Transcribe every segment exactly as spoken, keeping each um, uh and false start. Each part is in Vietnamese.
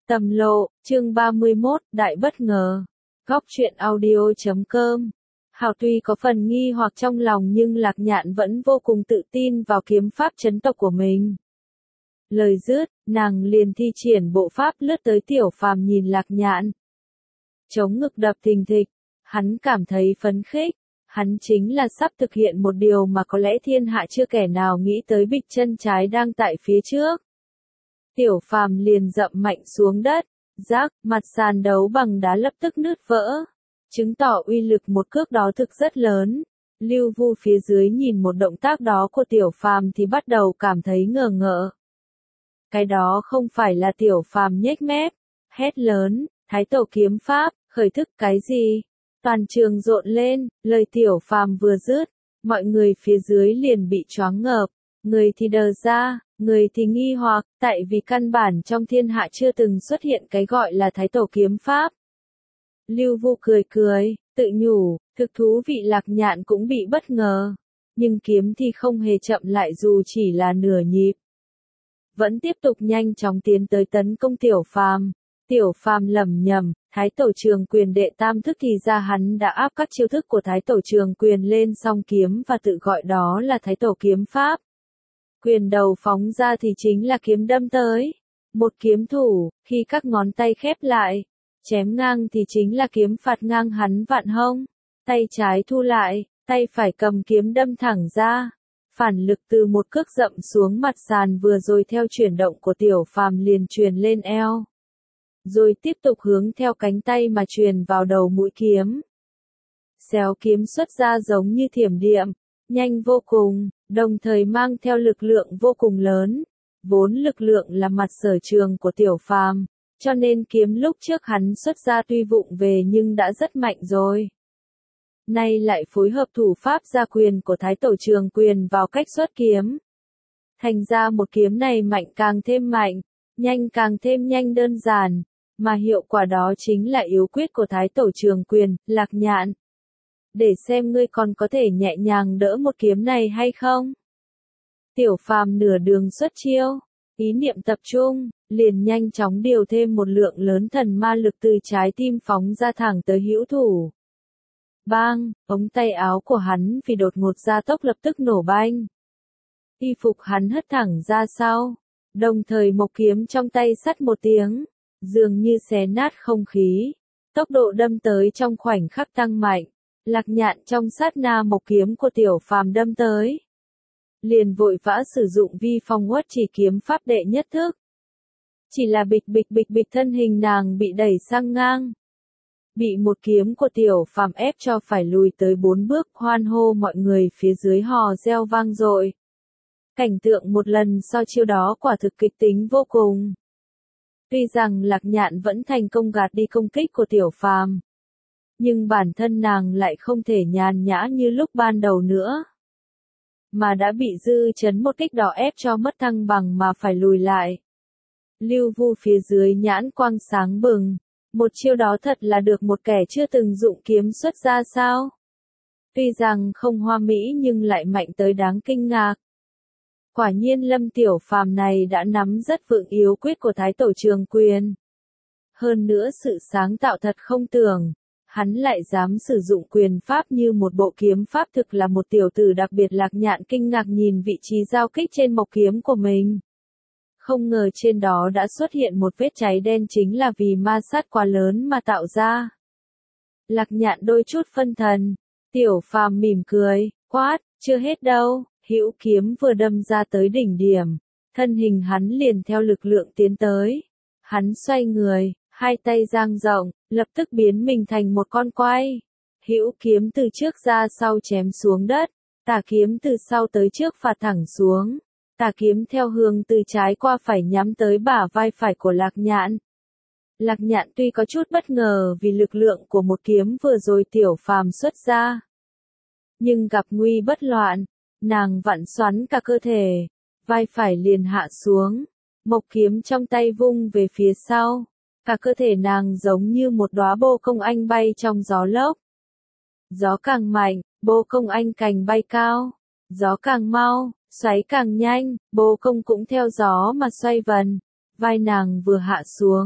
Tầm lộ, chương ba mươi mốt, đại bất ngờ. Góc truyện audio chấm com. Hào tuy có phần nghi hoặc trong lòng nhưng Lạc Nhạn vẫn vô cùng tự tin vào kiếm pháp chấn tộc của mình. Lời dứt, nàng liền thi triển bộ pháp lướt tới Tiểu Phàm nhìn Lạc Nhạn. Chống ngực đập thình thịch, hắn cảm thấy phấn khích, hắn chính là sắp thực hiện một điều mà có lẽ thiên hạ chưa kẻ nào nghĩ tới, bịch chân trái đang tại phía trước. Tiểu Phàm liền dậm mạnh xuống đất, rác, mặt sàn đấu bằng đá lập tức nứt vỡ, chứng tỏ uy lực một cước đó thực rất lớn. Lưu Vu phía dưới nhìn một động tác đó của Tiểu Phàm thì bắt đầu cảm thấy ngờ ngợ. Cái đó không phải là Tiểu Phàm nhếch mép, hét lớn, Thái Tổ kiếm pháp, khởi thức cái gì? Toàn trường rộn lên, lời Tiểu Phàm vừa dứt, mọi người phía dưới liền bị choáng ngợp, người thì đờ ra, người thì nghi hoặc, tại vì căn bản trong thiên hạ chưa từng xuất hiện cái gọi là Thái Tổ kiếm pháp. Lưu Vu cười cười, tự nhủ, thực thú vị. Lạc Nhạn cũng bị bất ngờ, nhưng kiếm thì không hề chậm lại dù chỉ là nửa nhịp. Vẫn tiếp tục nhanh chóng tiến tới tấn công Tiểu Phàm. Tiểu Phàm lẩm nhẩm, Thái Tổ Trường Quyền đệ tam thức, thì ra hắn đã áp các chiêu thức của Thái Tổ Trường Quyền lên song kiếm và tự gọi đó là Thái Tổ kiếm pháp. Quyền đầu phóng ra thì chính là kiếm đâm tới. Một kiếm thủ, khi các ngón tay khép lại, chém ngang thì chính là kiếm phạt ngang hắn vạn hông. Tay trái thu lại, tay phải cầm kiếm đâm thẳng ra. Phản lực từ một cước dậm xuống mặt sàn vừa rồi theo chuyển động của Tiểu Phàm liền truyền lên eo, rồi tiếp tục hướng theo cánh tay mà truyền vào đầu mũi kiếm. Xéo kiếm xuất ra giống như thiểm điện, nhanh vô cùng, đồng thời mang theo lực lượng vô cùng lớn. Vốn lực lượng là mặt sở trường của Tiểu Phàm, cho nên kiếm lúc trước hắn xuất ra tuy vụng về nhưng đã rất mạnh rồi. Nay lại phối hợp thủ pháp gia quyền của Thái Tổ Trường Quyền vào cách xuất kiếm. Thành ra một kiếm này mạnh càng thêm mạnh, nhanh càng thêm nhanh đơn giản, mà hiệu quả đó chính là yếu quyết của Thái Tổ Trường Quyền. Lạc Nhạn, để xem ngươi còn có thể nhẹ nhàng đỡ một kiếm này hay không. Tiểu Phàm nửa đường xuất chiêu, ý niệm tập trung, liền nhanh chóng điều thêm một lượng lớn thần ma lực từ trái tim phóng ra thẳng tới hữu thủ. Bang, ống tay áo của hắn vì đột ngột gia tốc lập tức nổ banh. Y phục hắn hất thẳng ra sau, đồng thời mộc kiếm trong tay sắt một tiếng, dường như xé nát không khí. Tốc độ đâm tới trong khoảnh khắc tăng mạnh. Lạc Nhạn trong sát na mộc kiếm của Tiểu Phàm đâm tới, liền vội vã sử dụng vi phong uất chỉ kiếm pháp đệ nhất thức. Chỉ là bịch bịch bịch bịch, thân hình nàng bị đẩy sang ngang, bị một kiếm của Tiểu Phàm ép cho phải lùi tới bốn bước. Hoan hô mọi người phía dưới hò reo vang dội. Cảnh tượng một lần sau chiêu đó quả thực kịch tính vô cùng. Tuy rằng Lạc Nhạn vẫn thành công gạt đi công kích của Tiểu Phàm, nhưng bản thân nàng lại không thể nhàn nhã như lúc ban đầu nữa, mà đã bị dư chấn một kích đỏ ép cho mất thăng bằng mà phải lùi lại. Lưu Vu phía dưới nhãn quang sáng bừng, một chiêu đó thật là được một kẻ chưa từng dụng kiếm xuất ra sao? Tuy rằng không hoa mỹ nhưng lại mạnh tới đáng kinh ngạc. Quả nhiên Lâm Tiểu Phàm này đã nắm rất vững yếu quyết của Thái Tổ Trường Quyền. Hơn nữa sự sáng tạo thật không tưởng, hắn lại dám sử dụng quyền pháp như một bộ kiếm pháp, thực là một tiểu tử đặc biệt. Lạc Nhạn kinh ngạc nhìn vị trí giao kích trên mộc kiếm của mình. Không ngờ trên đó đã xuất hiện một vết cháy đen, chính là vì ma sát quá lớn mà tạo ra. Lạc Nhạn đôi chút phân thần. Tiểu Phàm mỉm cười, quát, chưa hết đâu. Hữu kiếm vừa đâm ra tới đỉnh điểm, thân hình hắn liền theo lực lượng tiến tới. Hắn xoay người, hai tay dang rộng, lập tức biến mình thành một con quay. Hữu kiếm từ trước ra sau chém xuống đất, tả kiếm từ sau tới trước phạt thẳng xuống. Tả kiếm theo hướng từ trái qua phải nhắm tới bả vai phải của Lạc Nhạn. Lạc Nhạn tuy có chút bất ngờ vì lực lượng của một kiếm vừa rồi Tiểu Phàm xuất ra, nhưng gặp nguy bất loạn, nàng vặn xoắn cả cơ thể, vai phải liền hạ xuống, mộc kiếm trong tay vung về phía sau, cả cơ thể nàng giống như một đóa bô công anh bay trong gió lốc. Gió càng mạnh, bô công anh cành bay cao, gió càng mau, xoáy càng nhanh, bô công cũng theo gió mà xoay vần. Vai nàng vừa hạ xuống,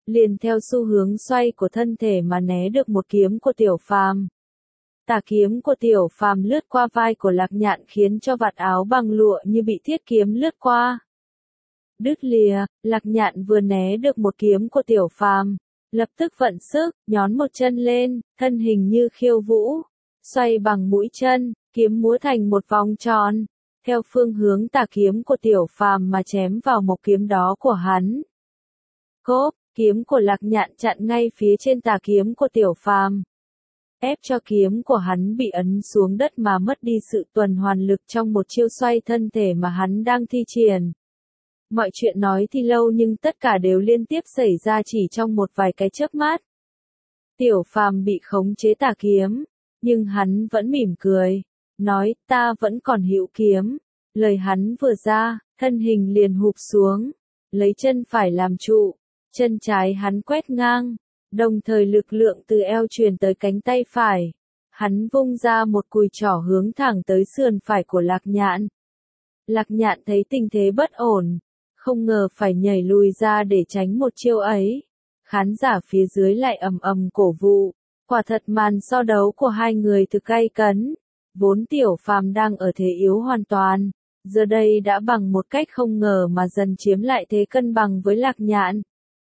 liền theo xu hướng xoay của thân thể mà né được một kiếm của Tiểu Phàm. Tà kiếm của Tiểu Phàm lướt qua vai của Lạc Nhạn khiến cho vạt áo bằng lụa như bị thiết kiếm lướt qua. Đứt lìa, Lạc Nhạn vừa né được một kiếm của Tiểu Phàm, lập tức vận sức, nhón một chân lên, thân hình như khiêu vũ, xoay bằng mũi chân, kiếm múa thành một vòng tròn, theo phương hướng tà kiếm của Tiểu Phàm mà chém vào một kiếm đó của hắn. Cốp, kiếm của Lạc Nhạn chặn ngay phía trên tà kiếm của Tiểu Phàm, ép cho kiếm của hắn bị ấn xuống đất mà mất đi sự tuần hoàn lực trong một chiêu xoay thân thể mà hắn đang thi triển. Mọi chuyện nói thì lâu nhưng tất cả đều liên tiếp xảy ra chỉ trong một vài cái chớp mắt. Tiểu Phàm bị khống chế tà kiếm, nhưng hắn vẫn mỉm cười, nói, ta vẫn còn hữu kiếm. Lời hắn vừa ra, thân hình liền hụp xuống, lấy chân phải làm trụ, chân trái hắn quét ngang, đồng thời lực lượng từ eo truyền tới cánh tay phải. Hắn vung ra một cùi trỏ hướng thẳng tới sườn phải của Lạc Nhạn. Lạc Nhạn thấy tình thế bất ổn, không ngờ phải nhảy lùi ra để tránh một chiêu ấy. Khán giả phía dưới lại ầm ầm cổ vũ. Quả thật màn so đấu của hai người thực gay cấn. Vốn Tiểu Phàm đang ở thế yếu hoàn toàn, giờ đây đã bằng một cách không ngờ mà dần chiếm lại thế cân bằng với Lạc Nhạn.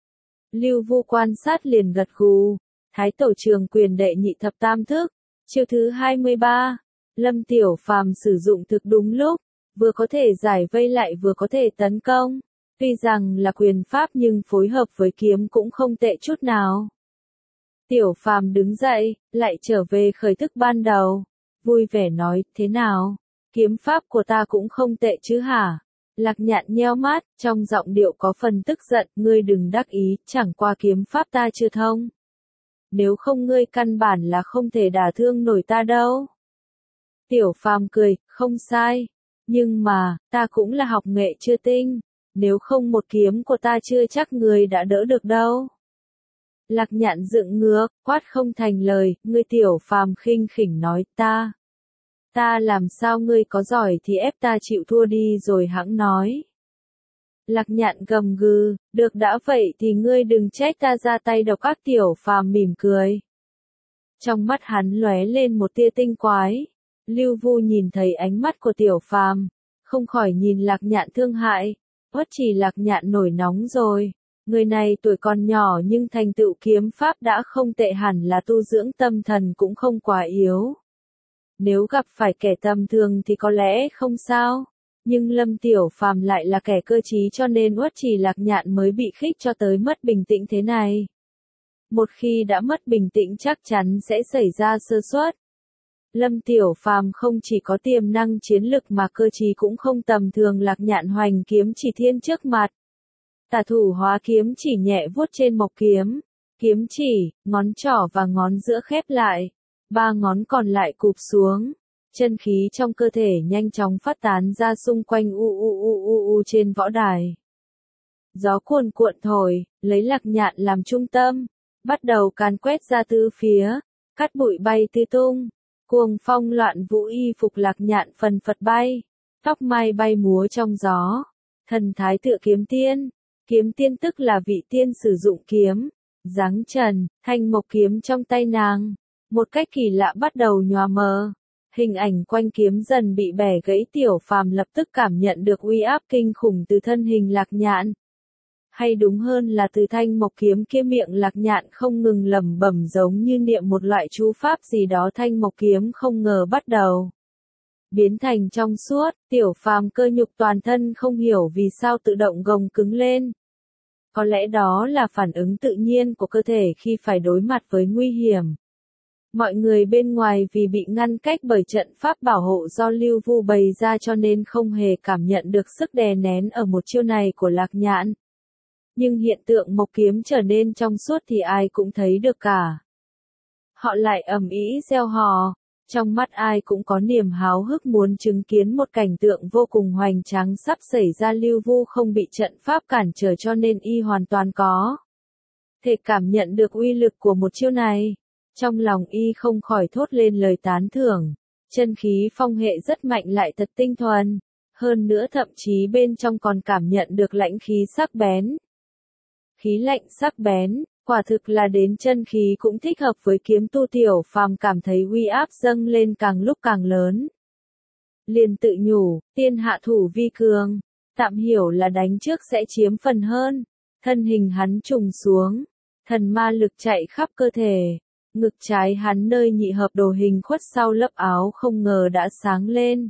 Lưu Vu quan sát liền gật gù. Thái tổ trường quyền đệ nhị thập tam thức. Chiêu thứ hai mươi ba. Lâm Tiểu Phàm sử dụng thực đúng lúc, vừa có thể giải vây lại vừa có thể tấn công. Tuy rằng là quyền pháp nhưng phối hợp với kiếm cũng không tệ chút nào. Tiểu Phàm đứng dậy, lại trở về khởi thức ban đầu. Vui vẻ nói, thế nào? Kiếm pháp của ta cũng không tệ chứ hả? Lạc Nhạn nheo mắt, trong giọng điệu có phần tức giận, ngươi đừng đắc ý, chẳng qua kiếm pháp ta chưa thông. Nếu không ngươi căn bản là không thể đả thương nổi ta đâu. Tiểu Phàm cười, không sai. Nhưng mà, ta cũng là học nghệ chưa tinh. Nếu không một kiếm của ta chưa chắc người đã đỡ được đâu. Lạc Nhạn dựng ngược, quát không thành lời, ngươi Tiểu Phàm khinh khỉnh nói, ta. Ta làm sao ngươi có giỏi thì ép ta chịu thua đi rồi hẵng nói. Lạc Nhạn gầm gừ, được đã vậy thì ngươi đừng trách ta ra tay độc ác. Tiểu Phàm mỉm cười. Trong mắt hắn lóe lên một tia tinh quái. Lưu Vu nhìn thấy ánh mắt của Tiểu Phàm, không khỏi nhìn Lạc Nhạn thương hại. Uất chỉ Lạc Nhạn nổi nóng rồi. Người này tuổi còn nhỏ nhưng thành tựu kiếm pháp đã không tệ, hẳn là tu dưỡng tâm thần cũng không quá yếu. Nếu gặp phải kẻ tầm thường thì có lẽ không sao. Nhưng Lâm Tiểu Phàm lại là kẻ cơ trí cho nên Uất chỉ Lạc Nhạn mới bị khích cho tới mất bình tĩnh thế này. Một khi đã mất bình tĩnh chắc chắn sẽ xảy ra sơ suất. Lâm Tiểu Phàm không chỉ có tiềm năng chiến lực mà cơ trí cũng không tầm thường. Lạc Nhạn hoành kiếm chỉ thiên trước mặt. Tả thủ hóa kiếm chỉ nhẹ vuốt trên mộc kiếm. Kiếm chỉ, ngón trỏ và ngón giữa khép lại. Ba ngón còn lại cụp xuống. Chân khí trong cơ thể nhanh chóng phát tán ra xung quanh u u u u u trên võ đài. Gió cuồn cuộn thổi, lấy Lạc Nhạn làm trung tâm. Bắt đầu càn quét ra tứ phía. Cát bụi bay tứ tung. Cuồng phong loạn vũ, y phục Lạc Nhạn phần phật bay. Tóc mai bay múa trong gió. Thần thái tựa kiếm tiên. Kiếm tiên tức là vị tiên sử dụng kiếm. Dáng trần, thanh mộc kiếm trong tay nàng. Một cách kỳ lạ bắt đầu nhòa mờ. Hình ảnh quanh kiếm dần bị bẻ gãy. Tiểu Phàm lập tức cảm nhận được uy áp kinh khủng từ thân hình Lạc Nhạn. Hay đúng hơn là từ thanh mộc kiếm kia. Miệng Lạc Nhạn không ngừng lẩm bẩm giống như niệm một loại chú pháp gì đó. Thanh mộc kiếm không ngờ bắt đầu biến thành trong suốt. Tiểu Phàm cơ nhục toàn thân không hiểu vì sao tự động gồng cứng lên. Có lẽ đó là phản ứng tự nhiên của cơ thể khi phải đối mặt với nguy hiểm. Mọi người bên ngoài vì bị ngăn cách bởi trận pháp bảo hộ do Lưu Vu bày ra cho nên không hề cảm nhận được sức đè nén ở một chiêu này của Lạc Nhạn. Nhưng hiện tượng mộc kiếm trở nên trong suốt thì ai cũng thấy được cả. Họ lại ầm ĩ reo hò. Trong mắt ai cũng có niềm háo hức muốn chứng kiến một cảnh tượng vô cùng hoành tráng sắp xảy ra. Lưu Vu không bị trận pháp cản trở cho nên y hoàn toàn có thể cảm nhận được uy lực của một chiêu này. Trong lòng y không khỏi thốt lên lời tán thưởng. Chân khí phong hệ rất mạnh lại thật tinh thuần. Hơn nữa thậm chí bên trong còn cảm nhận được lãnh khí sắc bén. khí lạnh sắc bén, quả thực là đến chân khí cũng thích hợp với kiếm tu. Tiểu Phàm cảm thấy uy áp dâng lên càng lúc càng lớn. Liền tự nhủ, tiên hạ thủ vi cường, tạm hiểu là đánh trước sẽ chiếm phần hơn. Thân hình hắn trùng xuống, thần ma lực chạy khắp cơ thể, ngực trái hắn nơi nhị hợp đồ hình khuất sau lớp áo không ngờ đã sáng lên.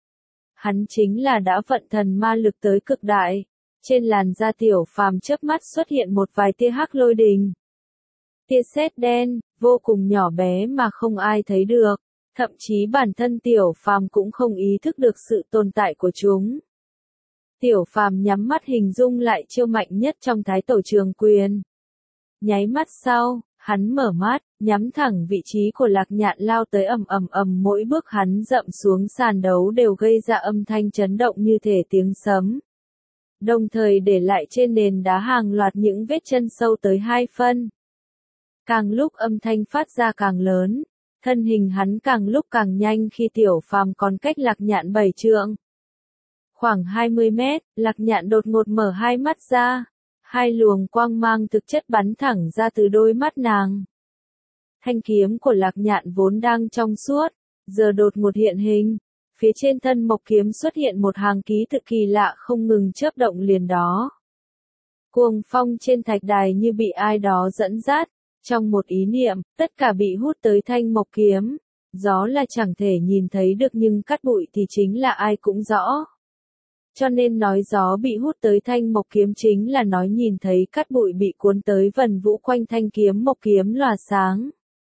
Hắn chính là đã vận thần ma lực tới cực đại. Trên làn da Tiểu Phàm chớp mắt xuất hiện một vài tia hắc lôi đình. Tia sét đen, vô cùng nhỏ bé mà không ai thấy được, thậm chí bản thân Tiểu Phàm cũng không ý thức được sự tồn tại của chúng. Tiểu Phàm nhắm mắt hình dung lại chiêu mạnh nhất trong Thái Tổ Trường Quyền. Nháy mắt sau, hắn mở mắt, nhắm thẳng vị trí của Lạc Nhạn lao tới ầm ầm ầm, mỗi bước hắn dậm xuống sàn đấu đều gây ra âm thanh chấn động như thể tiếng sấm. Đồng thời để lại trên nền đá hàng loạt những vết chân sâu tới hai phân. Càng lúc âm thanh phát ra càng lớn, thân hình hắn càng lúc càng nhanh khi Tiểu Phàm còn cách Lạc Nhạn bảy trượng. Khoảng hai mươi mét, Lạc Nhạn đột ngột mở hai mắt ra, hai luồng quang mang thực chất bắn thẳng ra từ đôi mắt nàng. Thanh kiếm của Lạc Nhạn vốn đang trong suốt, giờ đột ngột hiện hình. Phía trên thân mộc kiếm xuất hiện một hàng ký tự kỳ lạ không ngừng chớp động liền đó. Cuồng phong trên thạch đài như bị ai đó dẫn dắt, trong một ý niệm, tất cả bị hút tới thanh mộc kiếm. Gió là chẳng thể nhìn thấy được nhưng cát bụi thì chính là ai cũng rõ. Cho nên nói gió bị hút tới thanh mộc kiếm chính là nói nhìn thấy cát bụi bị cuốn tới vần vũ quanh thanh kiếm mộc kiếm lòa sáng.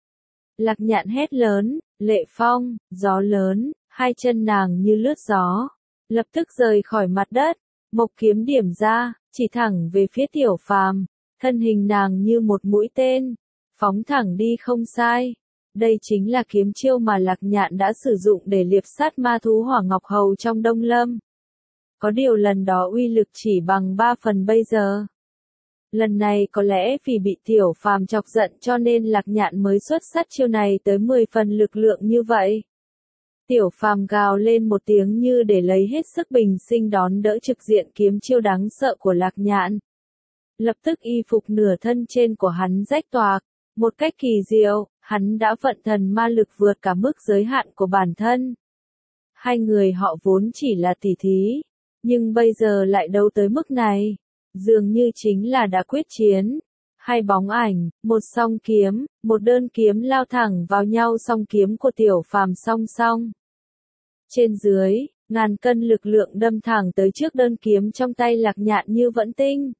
Lạc Nhạn hét lớn, lệ phong, gió lớn. Hai chân nàng như lướt gió, lập tức rời khỏi mặt đất, mộc kiếm điểm ra, chỉ thẳng về phía Tiểu Phàm, thân hình nàng như một mũi tên, phóng thẳng đi không sai. Đây chính là kiếm chiêu mà Lạc Nhạn đã sử dụng để liệp sát ma thú Hỏa Ngọc Hầu trong Đông Lâm. Có điều lần đó uy lực chỉ bằng ba phần bây giờ. Lần này có lẽ vì bị Tiểu Phàm chọc giận cho nên Lạc Nhạn mới xuất sát chiêu này tới mười phần lực lượng như vậy. Tiểu Phàm gào lên một tiếng như để lấy hết sức bình sinh đón đỡ trực diện kiếm chiêu đáng sợ của Lạc Nhạn. Lập tức y phục nửa thân trên của hắn rách toạc, một cách kỳ diệu, hắn đã vận thần ma lực vượt cả mức giới hạn của bản thân. Hai người họ vốn chỉ là tỉ thí, nhưng bây giờ lại đấu tới mức này, dường như chính là đã quyết chiến. Hai bóng ảnh, một song kiếm, một đơn kiếm lao thẳng vào nhau, song kiếm của Tiểu Phàm song song. Trên dưới, ngàn cân lực lượng đâm thẳng tới trước đơn kiếm trong tay Lạc Nhạn như vẫn tinh.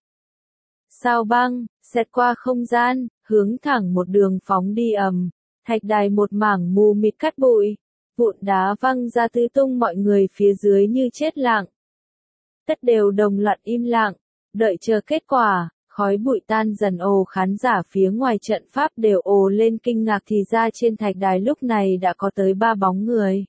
Sao băng, xẹt qua không gian, hướng thẳng một đường phóng đi ầm, thạch đài một mảng mù mịt cát bụi, vụn đá văng ra tứ tung, mọi người phía dưới như chết lặng. Tất đều đồng loạt im lặng, đợi chờ kết quả. Khói bụi tan dần, ồ khán giả phía ngoài trận pháp đều ồ lên kinh ngạc, thì ra trên thạch đài lúc này đã có tới ba bóng người.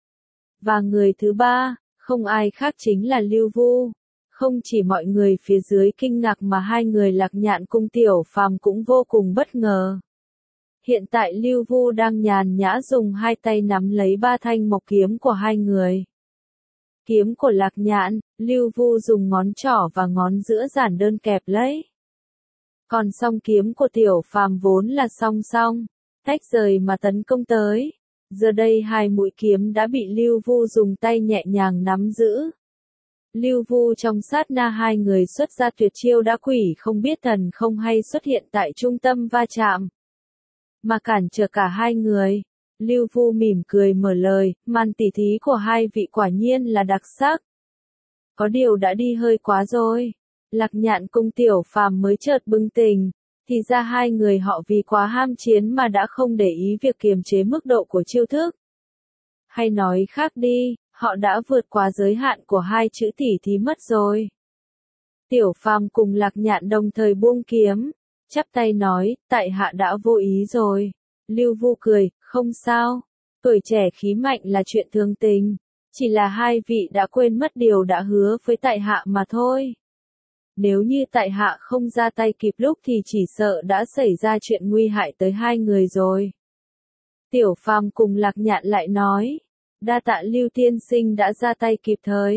Và người thứ ba, không ai khác chính là Lưu Vu. Không chỉ mọi người phía dưới kinh ngạc mà hai người Lạc Nhạn cùng Tiểu Phàm cũng vô cùng bất ngờ. Hiện tại Lưu Vu đang nhàn nhã dùng hai tay nắm lấy ba thanh mộc kiếm của hai người. Kiếm của Lạc Nhạn, Lưu Vu dùng ngón trỏ và ngón giữa giản đơn kẹp lấy. Còn song kiếm của Tiểu Phàm vốn là song song, tách rời mà tấn công tới. Giờ đây hai mũi kiếm đã bị Lưu Vu dùng tay nhẹ nhàng nắm giữ. Lưu Vu trong sát na hai người xuất ra tuyệt chiêu đã quỷ không biết thần không hay xuất hiện tại trung tâm va chạm, mà cản trở cả hai người. Lưu Vu mỉm cười mở lời, màn tỉ thí của hai vị quả nhiên là đặc sắc. Có điều đã đi hơi quá rồi. Lạc Nhạn cùng Tiểu Phàm mới chợt bừng tỉnh, thì ra hai người họ vì quá ham chiến mà đã không để ý việc kiềm chế mức độ của chiêu thức. Hay nói khác đi, họ đã vượt quá giới hạn của hai chữ tỉ thí mất rồi. Tiểu Phàm cùng Lạc Nhạn đồng thời buông kiếm, chắp tay nói, tại hạ đã vô ý rồi. Lưu Vu cười, không sao, tuổi trẻ khí mạnh là chuyện thường tình, chỉ là hai vị đã quên mất điều đã hứa với tại hạ mà thôi. Nếu như tại hạ không ra tay kịp lúc thì chỉ sợ đã xảy ra chuyện nguy hại tới hai người rồi. Tiểu Phàm cùng Lạc Nhạn lại nói, đa tạ Lưu tiên sinh đã ra tay kịp thời.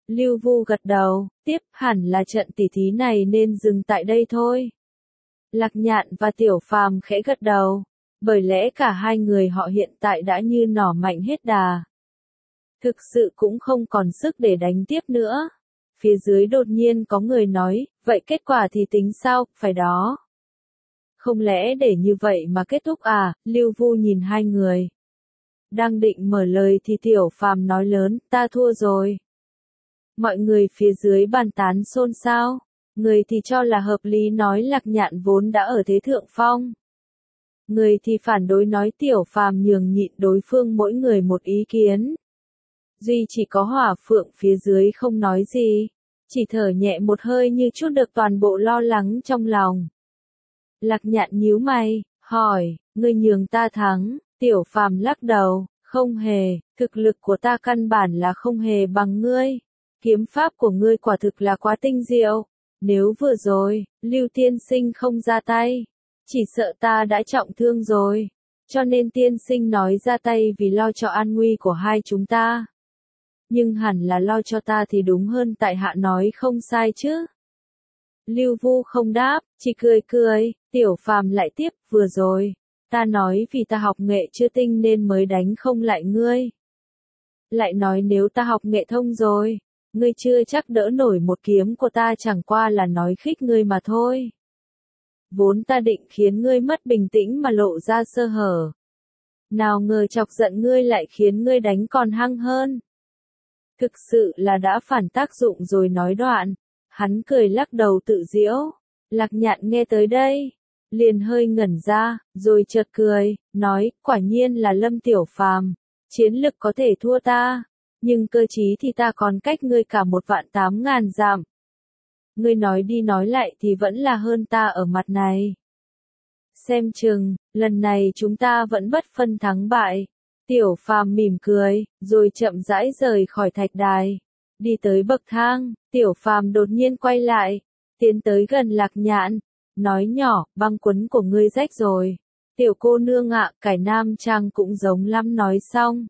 Lưu Vu gật đầu, tiếp hẳn là trận tỉ thí này nên dừng tại đây thôi. Lạc Nhạn và Tiểu Phàm khẽ gật đầu, bởi lẽ cả hai người họ hiện tại đã như nỏ mạnh hết đà. Thực sự cũng không còn sức để đánh tiếp nữa. Phía dưới đột nhiên có người nói, vậy kết quả thì tính sao, phải đó. Không lẽ để như vậy mà kết thúc à, Lưu Vu nhìn hai người. Đang định mở lời thì Tiểu Phàm nói lớn, ta thua rồi. Mọi người phía dưới bàn tán xôn xao, người thì cho là hợp lý nói Lạc Nhạn vốn đã ở thế thượng phong. Người thì phản đối nói Tiểu Phàm nhường nhịn đối phương mỗi người một ý kiến. Duy chỉ có Hỏa Phượng phía dưới không nói gì, chỉ thở nhẹ một hơi như chút được toàn bộ lo lắng trong lòng. Lạc Nhạn nhíu mày, hỏi, ngươi nhường ta thắng, Tiểu Phàm lắc đầu, không hề, thực lực của ta căn bản là không hề bằng ngươi. Kiếm pháp của ngươi quả thực là quá tinh diệu, nếu vừa rồi, Lưu tiên sinh không ra tay, chỉ sợ ta đã trọng thương rồi, cho nên tiên sinh nói ra tay vì lo cho an nguy của hai chúng ta. Nhưng hẳn là lo cho ta thì đúng hơn, tại hạ nói không sai chứ. Lưu Vu không đáp, chỉ cười cười, Tiểu Phàm lại tiếp, vừa rồi, ta nói vì ta học nghệ chưa tinh nên mới đánh không lại ngươi. Lại nói nếu ta học nghệ thông rồi, ngươi chưa chắc đỡ nổi một kiếm của ta, chẳng qua là nói khích ngươi mà thôi. Vốn ta định khiến ngươi mất bình tĩnh mà lộ ra sơ hở. Nào ngờ chọc giận ngươi lại khiến ngươi đánh còn hăng hơn. Thực sự là đã phản tác dụng rồi, nói đoạn. Hắn cười lắc đầu tự giễu. Lạc Nhạn nghe tới đây, liền hơi ngẩn ra, rồi chợt cười, nói, quả nhiên là Lâm Tiểu Phàm, chiến lực có thể thua ta, nhưng cơ trí thì ta còn cách ngươi cả một vạn tám ngàn dặm. Ngươi nói đi nói lại thì vẫn là hơn ta ở mặt này. Xem chừng, lần này chúng ta vẫn bất phân thắng bại. Tiểu Phàm mỉm cười, rồi chậm rãi rời khỏi thạch đài. Đi tới bậc thang, Tiểu Phàm đột nhiên quay lại, tiến tới gần Lạc Nhạn, nói nhỏ, băng quấn của ngươi rách rồi. Tiểu cô nương ạ, cải nam trang cũng giống lắm. Nói xong,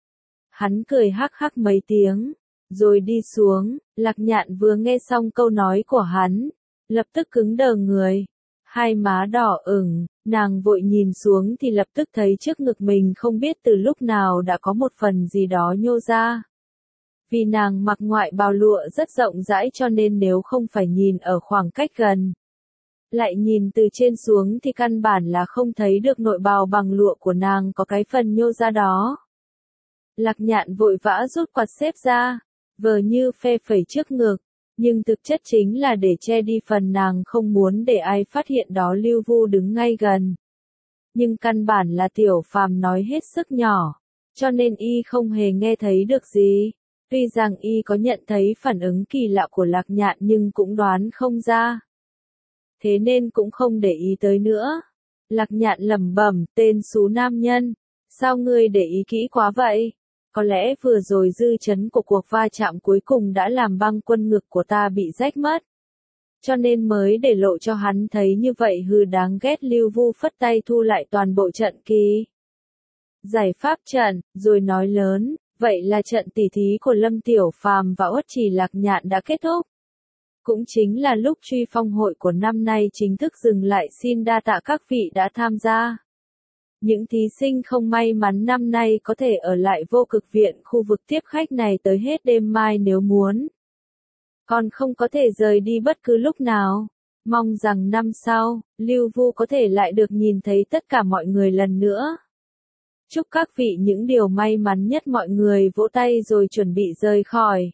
hắn cười hắc hắc mấy tiếng, rồi đi xuống. Lạc Nhạn vừa nghe xong câu nói của hắn, lập tức cứng đờ người, hai má đỏ ửng, nàng vội nhìn xuống thì lập tức thấy trước ngực mình không biết từ lúc nào đã có một phần gì đó nhô ra. Vì nàng mặc ngoại bào lụa rất rộng rãi cho nên nếu không phải nhìn ở khoảng cách gần, lại nhìn từ trên xuống thì căn bản là không thấy được nội bào bằng lụa của nàng có cái phần nhô ra đó. Lạc Nhạn vội vã rút quạt xếp ra, vờ như phe phẩy trước ngực, nhưng thực chất chính là để che đi phần nàng không muốn để ai phát hiện đó. Lưu Vu đứng ngay gần, nhưng căn bản là Tiểu Phàm nói hết sức nhỏ, cho nên y không hề nghe thấy được gì. Tuy rằng y có nhận thấy phản ứng kỳ lạ của Lạc Nhạn nhưng cũng đoán không ra. Thế nên cũng không để ý tới nữa. Lạc Nhạn lẩm bẩm, tên xú nam nhân, sao ngươi để ý kỹ quá vậy? Có lẽ vừa rồi dư chấn của cuộc va chạm cuối cùng đã làm băng quân ngực của ta bị rách mất. Cho nên mới để lộ cho hắn thấy như vậy, hư đáng ghét. Lưu Vu phất tay thu lại toàn bộ trận kỳ giải pháp trận, rồi nói lớn, vậy là trận tỉ thí của Lâm Tiểu Phàm và Uất Trì Lạc Nhạn đã kết thúc. Cũng chính là lúc truy phong hội của năm nay chính thức dừng lại. Xin đa tạ các vị đã tham gia. Những thí sinh không may mắn năm nay có thể ở lại Vô Cực Viện khu vực tiếp khách này tới hết đêm mai nếu muốn. Còn không có thể rời đi bất cứ lúc nào. Mong rằng năm sau, Lưu Vu có thể lại được nhìn thấy tất cả mọi người lần nữa. Chúc các vị những điều may mắn nhất. Mọi người vỗ tay rồi chuẩn bị rời khỏi.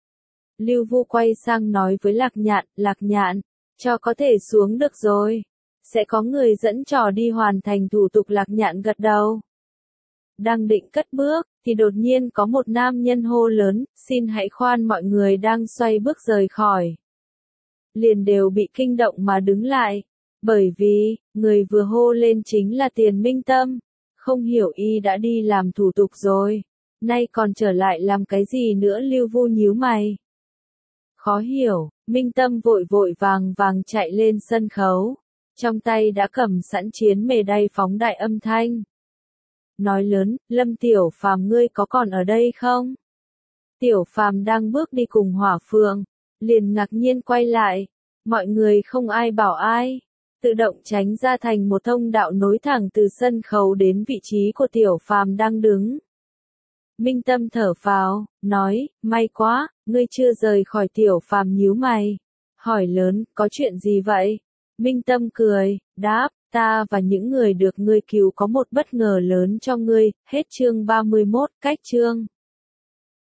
Lưu Vu quay sang nói với Lạc Nhạn, Lạc Nhạn, cho có thể xuống được rồi. Sẽ có người dẫn trò đi hoàn thành thủ tục. Lạc Nhạn gật đầu. Đang định cất bước, thì đột nhiên có một nam nhân hô lớn, xin hãy khoan. Mọi người đang xoay bước rời khỏi, liền đều bị kinh động mà đứng lại. Bởi vì, người vừa hô lên chính là Tiền Minh Tâm. Không hiểu y đã đi làm thủ tục rồi, nay còn trở lại làm cái gì nữa? Lưu Vu nhíu mày. Khó hiểu, Minh Tâm vội vội vàng vàng chạy lên sân khấu. Trong tay đã cầm sẵn chiến mề đay phóng đại âm thanh. Nói lớn, Lâm Tiểu Phàm ngươi có còn ở đây không? Tiểu Phàm đang bước đi cùng Hỏa Phượng, liền ngạc nhiên quay lại, mọi người không ai bảo ai, tự động tránh ra thành một thông đạo nối thẳng từ sân khấu đến vị trí của Tiểu Phàm đang đứng. Minh Tâm thở phào, nói, may quá, ngươi chưa rời khỏi. Tiểu Phàm nhíu mày, hỏi lớn, có chuyện gì vậy? Minh Tâm cười, đáp, ta và những người được ngươi cứu có một bất ngờ lớn cho ngươi. Hết chương ba mươi mốt, cách chương.